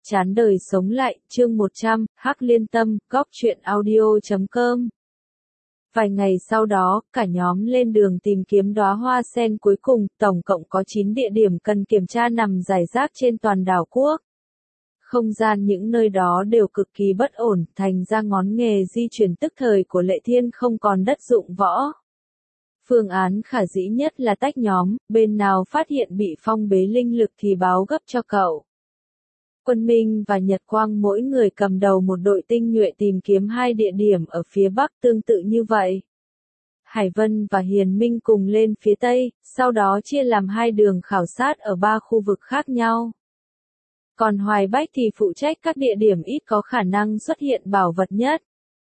Chán đời sống lại, chương 100, Hắc Liên Tâm, Góc Truyện Audio.com. Vài ngày sau đó, cả nhóm lên đường tìm kiếm đóa hoa sen cuối cùng, tổng cộng có 9 địa điểm cần kiểm tra nằm rải rác trên toàn đảo quốc. Không gian những nơi đó đều cực kỳ bất ổn, thành ra ngón nghề di chuyển tức thời của Lệ Thiên không còn đất dụng võ. Phương án khả dĩ nhất là tách nhóm, bên nào phát hiện bị phong bế linh lực thì báo gấp cho cậu. Quân Minh và Nhật Quang mỗi người cầm đầu một đội tinh nhuệ tìm kiếm 2 địa điểm ở phía Bắc tương tự như vậy. Hải Vân và Hiền Minh cùng lên phía Tây, sau đó chia làm 2 đường khảo sát ở 3 khu vực khác nhau. Còn Hoài Bách thì phụ trách các địa điểm ít có khả năng xuất hiện bảo vật nhất.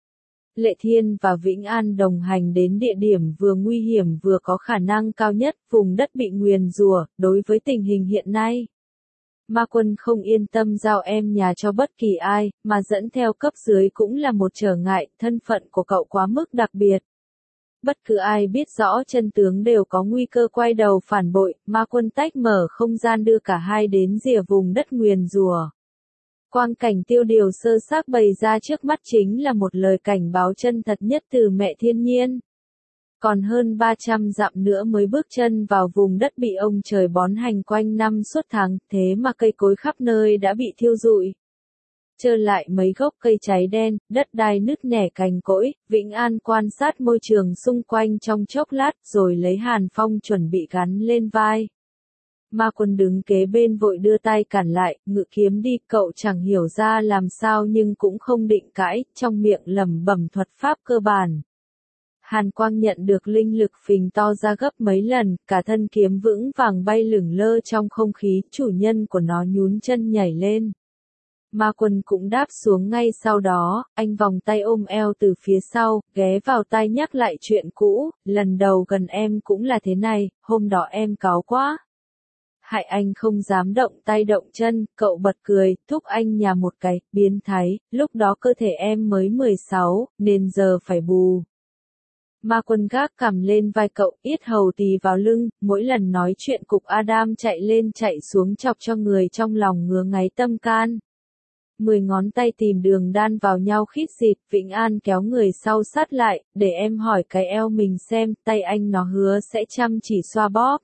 Lệ Thiên và Vĩnh An đồng hành đến địa điểm vừa nguy hiểm vừa có khả năng cao nhất, vùng đất bị nguyền rủa. Đối với tình hình hiện nay, Ma Quân không yên tâm giao em nhà cho bất kỳ ai, mà dẫn theo cấp dưới cũng là một trở ngại, thân phận của cậu quá mức đặc biệt. Bất cứ ai biết rõ chân tướng đều có nguy cơ quay đầu phản bội, Ma Quân tách mở không gian đưa cả hai đến rìa vùng đất nguyền rủa. Quang cảnh tiêu điều sơ xác bày ra trước mắt chính là một lời cảnh báo chân thật nhất từ mẹ thiên nhiên. Còn hơn 300 dặm nữa mới bước chân vào vùng đất bị ông trời bón hành quanh năm suốt tháng, thế mà cây cối khắp nơi đã bị thiêu rụi. Trơ lại mấy gốc cây cháy đen, đất đai nứt nẻ cành cỗi, Vĩnh An quan sát môi trường xung quanh trong chốc lát rồi lấy Hàn Phong chuẩn bị gắn lên vai. Ma Quân đứng kế bên vội đưa tay cản lại, ngự kiếm đi, cậu chẳng hiểu ra làm sao nhưng cũng không định cãi, trong miệng lẩm bẩm thuật pháp cơ bản. Hàn Quang nhận được linh lực phình to ra gấp mấy lần, cả thân kiếm vững vàng bay lửng lơ trong không khí, chủ nhân của nó nhún chân nhảy lên. Ma Quân cũng đáp xuống ngay sau đó, anh vòng tay ôm eo từ phía sau, ghé vào tai nhắc lại chuyện cũ, lần đầu gần em cũng là thế này, hôm đó em cáu quá. Hại anh không dám động tay động chân, cậu bật cười, thúc anh nhà một cái, biến thái, lúc đó cơ thể em mới 16, nên giờ phải bù. Ma Quân gác cằm lên vai cậu, yết hầu tì vào lưng, mỗi lần nói chuyện cục Adam chạy lên chạy xuống chọc cho người trong lòng ngứa ngáy tâm can. 10 ngón tay tìm đường đan vào nhau khít xịt, Vĩnh An kéo người sau sát lại, để em hỏi cái eo mình xem, tay anh nó hứa sẽ chăm chỉ xoa bóp.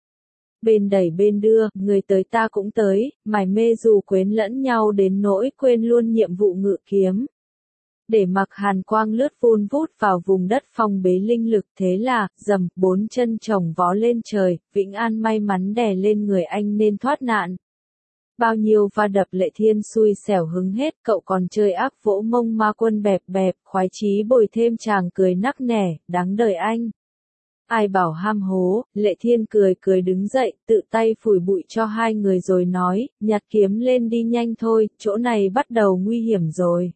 Bên đẩy bên đưa, người tới ta cũng tới, mải mê dù quến lẫn nhau đến nỗi quên luôn nhiệm vụ ngự kiếm. Để mặc Hàn Quang lướt vun vút vào vùng đất phong bế linh lực, thế là, dầm, 4 chân chồng vó lên trời, Vĩnh An may mắn đè lên người anh nên thoát nạn. Bao nhiêu va đập Lệ Thiên xui xẻo hứng hết, cậu còn chơi ác vỗ mông Ma Quân bẹp bẹp, khoái chí bồi thêm chàng cười nắc nẻ, đáng đời anh. Ai bảo ham hố, Lệ Thiên cười cười đứng dậy, tự tay phủi bụi cho hai người rồi nói, nhặt kiếm lên đi nhanh thôi, chỗ này bắt đầu nguy hiểm rồi.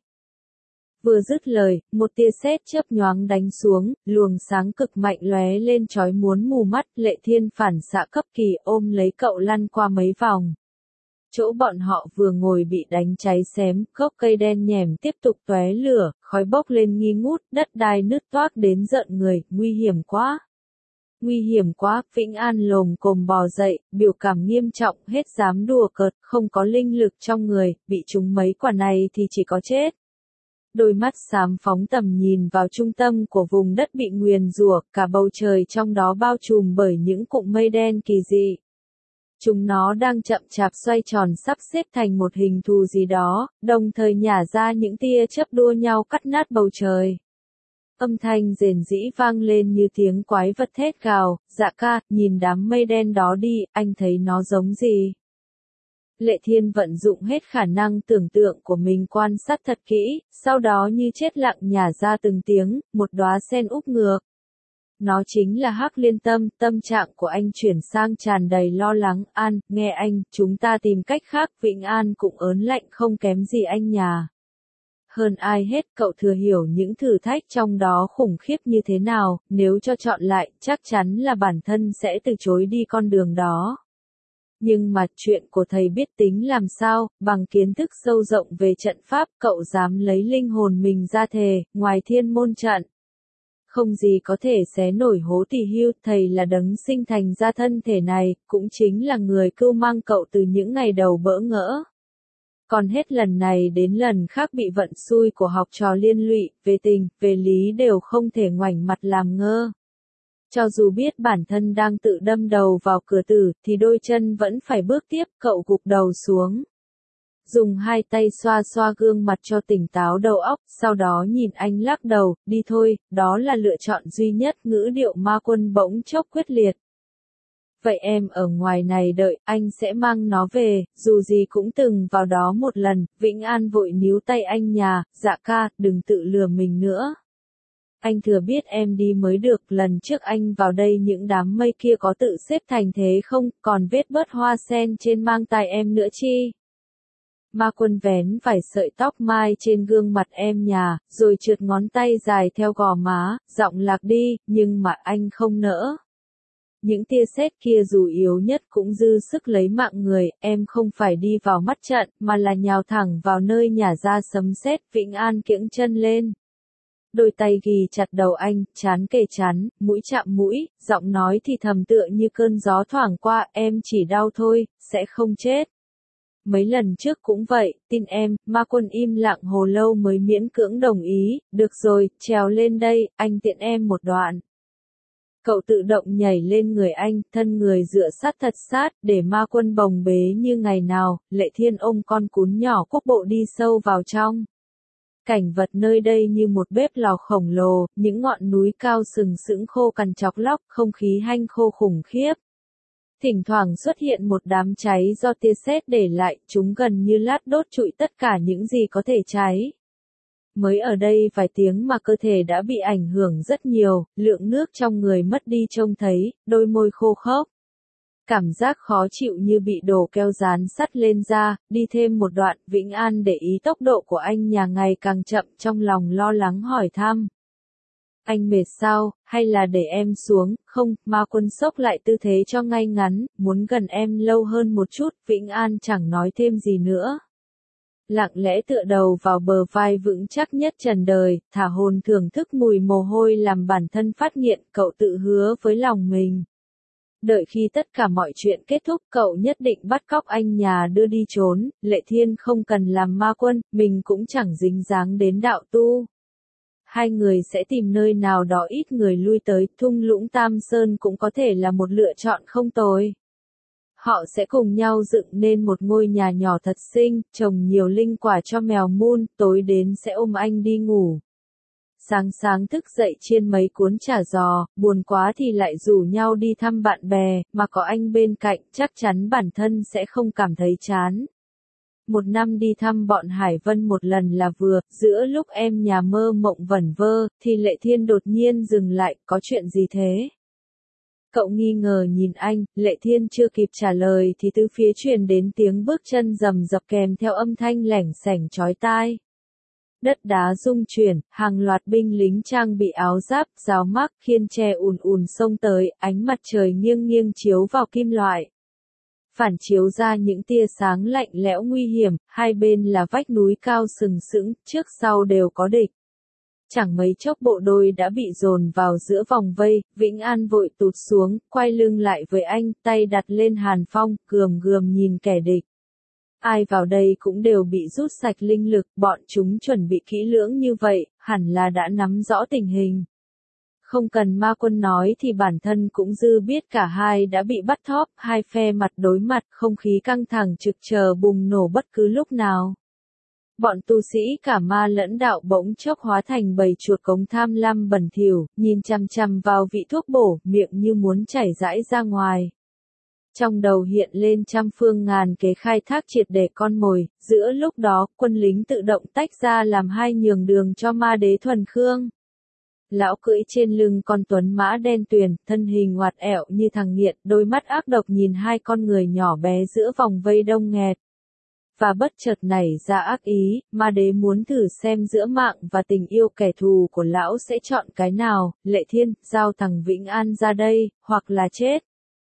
Vừa dứt lời, một tia sét chớp nhoáng đánh xuống, luồng sáng cực mạnh lóe lên chói muốn mù mắt, Lệ Thiên phản xạ cấp kỳ ôm lấy cậu lăn qua mấy vòng. Chỗ bọn họ vừa ngồi bị đánh cháy xém, gốc cây đen nhẻm tiếp tục tóe lửa, khói bốc lên nghi ngút, đất đai nứt toác đến rợn người, nguy hiểm quá. Nguy hiểm quá, Vĩnh An lồm cồm bò dậy, biểu cảm nghiêm trọng, hết dám đùa cợt, không có linh lực trong người, bị trúng mấy quả này thì chỉ có chết. Đôi mắt xám phóng tầm nhìn vào trung tâm của vùng đất bị nguyền rủa, cả bầu trời trong đó bao trùm bởi những cụm mây đen kỳ dị. Chúng nó đang chậm chạp xoay tròn sắp xếp thành một hình thù gì đó, đồng thời nhả ra những tia chớp đua nhau cắt nát bầu trời. Âm thanh rền rĩ vang lên như tiếng quái vật thét gào, dạ ca, nhìn đám mây đen đó đi, anh thấy nó giống gì? Lệ Thiên vận dụng hết khả năng tưởng tượng của mình quan sát thật kỹ, sau đó như chết lặng nhả ra từng tiếng, một đóa sen úp ngược. Nó chính là Hắc Liên Tâm, tâm trạng của anh chuyển sang tràn đầy lo lắng, An, nghe anh, chúng ta tìm cách khác, Vĩnh An cũng ớn lạnh không kém gì anh nhà. Hơn ai hết cậu thừa hiểu những thử thách trong đó khủng khiếp như thế nào, nếu cho chọn lại, chắc chắn là bản thân sẽ từ chối đi con đường đó. Nhưng mà chuyện của thầy biết tính làm sao, bằng kiến thức sâu rộng về trận pháp, cậu dám lấy linh hồn mình ra thề, ngoài thiên môn trận. Không gì có thể xé nổi hố tỳ hưu, thầy là đấng sinh thành ra thân thể này, cũng chính là người cưu mang cậu từ những ngày đầu bỡ ngỡ. Còn hết lần này đến lần khác bị vận xui của học trò liên lụy, về tình, về lý đều không thể ngoảnh mặt làm ngơ. Cho dù biết bản thân đang tự đâm đầu vào cửa tử, thì đôi chân vẫn phải bước tiếp, cậu gục đầu xuống. Dùng hai tay xoa xoa gương mặt cho tỉnh táo đầu óc, sau đó nhìn anh lắc đầu, đi thôi, đó là lựa chọn duy nhất, ngữ điệu Ma Quân bỗng chốc quyết liệt. Vậy em ở ngoài này đợi, anh sẽ mang nó về, dù gì cũng từng vào đó một lần. Vĩnh An vội níu tay anh nhà, dạ ca, đừng tự lừa mình nữa. Anh thừa biết em đi mới được, lần trước anh vào đây những đám mây kia có tự xếp thành thế không, còn vết bớt hoa sen trên mang tai em nữa chi. Ma Quân vén vài sợi tóc mai trên gương mặt em nhà, rồi trượt ngón tay dài theo gò má, giọng lạc đi, nhưng mà anh không nỡ. Những tia sét kia dù yếu nhất cũng dư sức lấy mạng người, em không phải đi vào mắt trận, mà là nhào thẳng vào nơi nhả ra sấm sét. Vĩnh An kiễng chân lên. Đôi tay ghì chặt đầu anh, trán kề trán, mũi chạm mũi, giọng nói thì thầm tựa như cơn gió thoảng qua, em chỉ đau thôi, sẽ không chết. Mấy lần trước cũng vậy, tin em. Ma Quân im lặng hồi lâu mới miễn cưỡng đồng ý, được rồi, trèo lên đây, anh tiện em một đoạn. Cậu tự động nhảy lên người anh, thân người dựa sát thật sát, để Ma Quân bồng bế như ngày nào. Lệ Thiên ôm con cún nhỏ quốc bộ đi sâu vào trong. Cảnh vật nơi đây như một bếp lò khổng lồ, những ngọn núi cao sừng sững khô cằn chọc lóc, không khí hanh khô khủng khiếp. Thỉnh thoảng xuất hiện một đám cháy do tia sét để lại, chúng gần như lát đốt trụi tất cả những gì có thể cháy. Mới ở đây vài tiếng mà cơ thể đã bị ảnh hưởng rất nhiều, lượng nước trong người mất đi trông thấy, đôi môi khô khốc. Cảm giác khó chịu như bị đồ keo dán sắt lên da, đi thêm một đoạn, Vĩnh An để ý tốc độ của anh nhà ngày càng chậm, trong lòng lo lắng hỏi thăm. Anh mệt sao, hay là để em xuống? Không, Ma Quân xốc lại tư thế cho ngay ngắn, muốn gần em lâu hơn một chút. Vĩnh An chẳng nói thêm gì nữa. Lặng lẽ tựa đầu vào bờ vai vững chắc nhất trần đời, thả hồn thưởng thức mùi mồ hôi làm bản thân phát nghiện. Cậu tự hứa với lòng mình. Đợi khi tất cả mọi chuyện kết thúc, cậu nhất định bắt cóc anh nhà đưa đi trốn. Lệ Thiên không cần làm ma quân, mình cũng chẳng dính dáng đến đạo tu. Hai người sẽ tìm nơi nào đó ít người lui tới, thung lũng Tam Sơn cũng có thể là một lựa chọn không tồi. Họ sẽ cùng nhau dựng nên một ngôi nhà nhỏ thật xinh, trồng nhiều linh quả cho mèo mun, tối đến sẽ ôm anh đi ngủ. Sáng sáng thức dậy chiên mấy cuốn chả giò, buồn quá thì lại rủ nhau đi thăm bạn bè, mà có anh bên cạnh, chắc chắn bản thân sẽ không cảm thấy chán. Một năm đi thăm bọn Hải Vân một lần là vừa, giữa lúc em nhà mơ mộng vẩn vơ, thì Lệ Thiên đột nhiên dừng lại, có chuyện gì thế? Cậu nghi ngờ nhìn anh, Lệ Thiên chưa kịp trả lời thì từ phía truyền đến tiếng bước chân rầm rập kèm theo âm thanh lẻng sẻng chói tai. Đất đá rung chuyển, hàng loạt binh lính trang bị áo giáp, giáo mác, khiên tre ùn ùn xông tới, ánh mặt trời nghiêng nghiêng chiếu vào kim loại. Phản chiếu ra những tia sáng lạnh lẽo nguy hiểm, hai bên là vách núi cao sừng sững, trước sau đều có địch. Chẳng mấy chốc bộ đôi đã bị dồn vào giữa vòng vây, Vĩnh An vội tụt xuống, quay lưng lại với anh, tay đặt lên hàn phong, gườm gườm nhìn kẻ địch. Ai vào đây cũng đều bị rút sạch linh lực, bọn chúng chuẩn bị kỹ lưỡng như vậy, hẳn là đã nắm rõ tình hình. Không cần Ma Quân nói thì bản thân cũng dư biết cả hai đã bị bắt thóp, hai phe mặt đối mặt, không khí căng thẳng trực chờ bùng nổ bất cứ lúc nào. Bọn tu sĩ cả ma lẫn đạo bỗng chốc hóa thành bầy chuột cống tham lam bẩn thỉu, nhìn chằm chằm vào vị thuốc bổ, miệng như muốn chảy rãi ra ngoài. Trong đầu hiện lên trăm phương ngàn kế khai thác triệt để con mồi, giữa lúc đó, quân lính tự động tách ra làm hai nhường đường cho ma đế Thuần Khương. Lão cưỡi trên lưng con tuấn mã đen tuyền, thân hình ngoặt ẹo như thằng nghiện, đôi mắt ác độc nhìn hai con người nhỏ bé giữa vòng vây đông nghẹt. Và bất chợt nảy ra ác ý, ma đế muốn thử xem giữa mạng và tình yêu kẻ thù của lão sẽ chọn cái nào. Lệ Thiên, giao thằng Vĩnh An ra đây, hoặc là chết.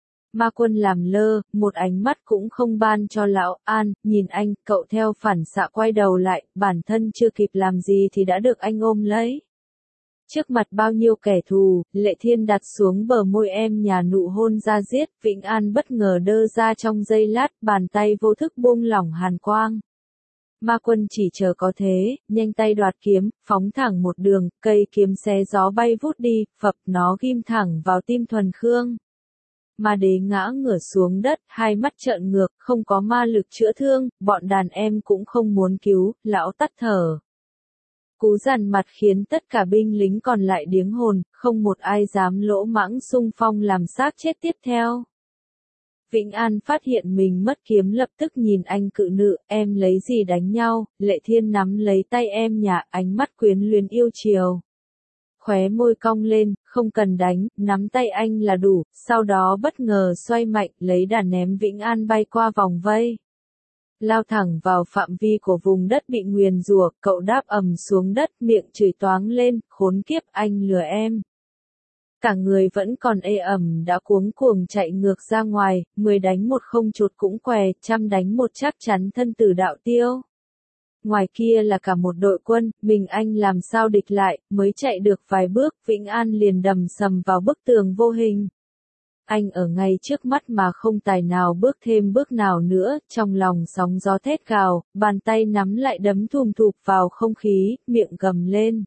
Ma Quân làm lơ, một ánh mắt cũng không ban cho lão. An, nhìn anh, cậu theo phản xạ quay đầu lại, bản thân chưa kịp làm gì thì đã được anh ôm lấy. Trước mặt bao nhiêu kẻ thù, Lệ Thiên đặt xuống bờ môi em nhà nụ hôn ra giết. Vĩnh An bất ngờ đơ ra trong giây lát, bàn tay vô thức buông lỏng hàn quang. Ma Quân chỉ chờ có thế, nhanh tay đoạt kiếm, phóng thẳng một đường, cây kiếm xé gió bay vút đi, phập nó ghim thẳng vào tim Thuần Khương. Ma Đế ngã ngửa xuống đất, hai mắt trợn ngược, không có ma lực chữa thương, bọn đàn em cũng không muốn cứu, lão tắt thở. Cú dằn mặt khiến tất cả binh lính còn lại điếng hồn, không một ai dám lỗ mãng xung phong làm xác chết tiếp theo. Vĩnh An phát hiện mình mất kiếm lập tức nhìn anh cự nữ, em lấy gì đánh nhau, Lệ Thiên nắm lấy tay em nhà, ánh mắt quyến luyến yêu chiều. Khóe môi cong lên, không cần đánh, nắm tay anh là đủ, sau đó bất ngờ xoay mạnh, lấy đà ném Vĩnh An bay qua vòng vây. Lao thẳng vào phạm vi của vùng đất bị nguyền rủa, cậu đáp ầm xuống đất, miệng chửi toáng lên, khốn kiếp anh lừa em. Cả người vẫn còn ê ẩm đã cuống cuồng chạy ngược ra ngoài, 10 đánh 1 không chột cũng què, 100 đánh 1 chắc chắn thân tử đạo tiêu. Ngoài kia là cả một đội quân, mình anh làm sao địch lại, mới chạy được vài bước, Vĩnh An liền đầm sầm vào bức tường vô hình. Anh ở ngay trước mắt mà không tài nào bước thêm bước nào nữa, trong lòng sóng gió thét gào, bàn tay nắm lại đấm thùm thụp vào không khí, miệng gầm lên.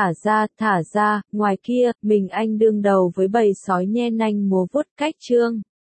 Thả ra, ngoài kia, mình anh đương đầu với bầy sói nhe nanh múa vuốt cách trương.